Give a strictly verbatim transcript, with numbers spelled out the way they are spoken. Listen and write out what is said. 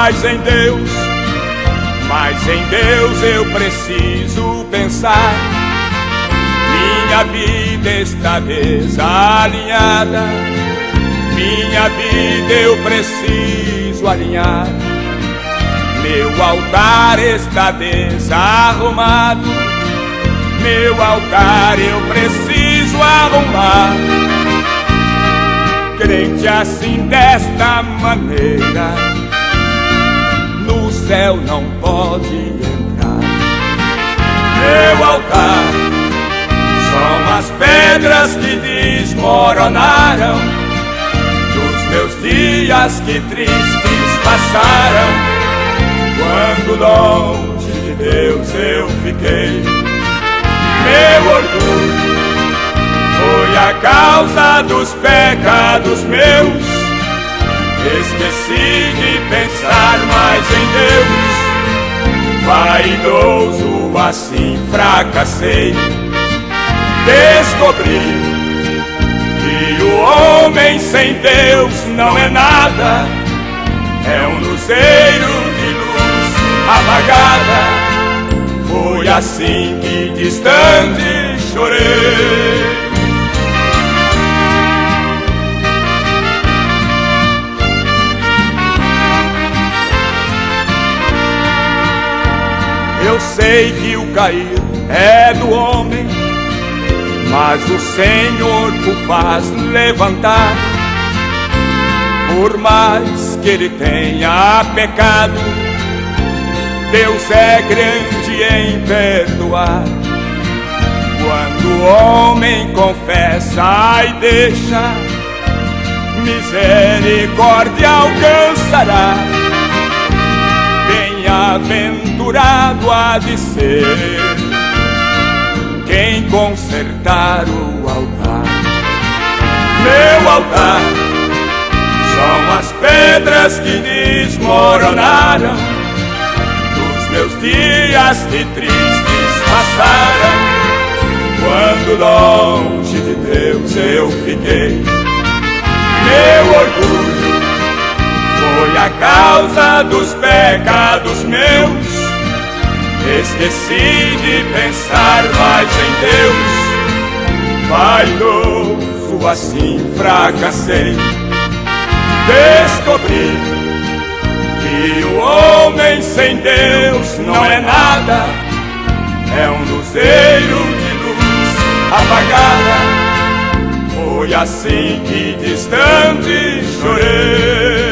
mais em Deus, mas em Deus eu preciso pensar. Minha vida está desalinhada, minha vida eu preciso alinhar. Meu altar está desarrumado, meu altar eu preciso arrumar. Crente assim desta maneira, no céu não pode entrar. Meu altar são as pedras que desmoronaram dos meus dias que tristes passaram. Quando longe de Deus eu fiquei, meu orgulho foi a causa dos pecados meus. Esqueci de pensar mais em Deus, vaidoso assim fracassei. Descobri que o homem sem Deus não é nada, é um luzeiro de luz apagada. Foi assim que distante chorei. Eu sei que o cair é do homem, mas o Senhor o faz levantar. Por mais que ele tenha pecado, Deus é grande em perdoar. Quando o homem confessa e deixa, misericórdia alcançará. Bem-aventurado há de ser quem consertar o altar. Meu altar são as pedras que desmoronaram dos meus dias que tristes passaram. Quando longe de Deus eu fiquei, meu orgulho foi a causa dos pecados meus. Esqueci de pensar mais em Deus, vaidoso assim fracassei. Descobri que o homem sem Deus não é nada, é um luzeiro de luz apagada. Foi assim que distante chorei.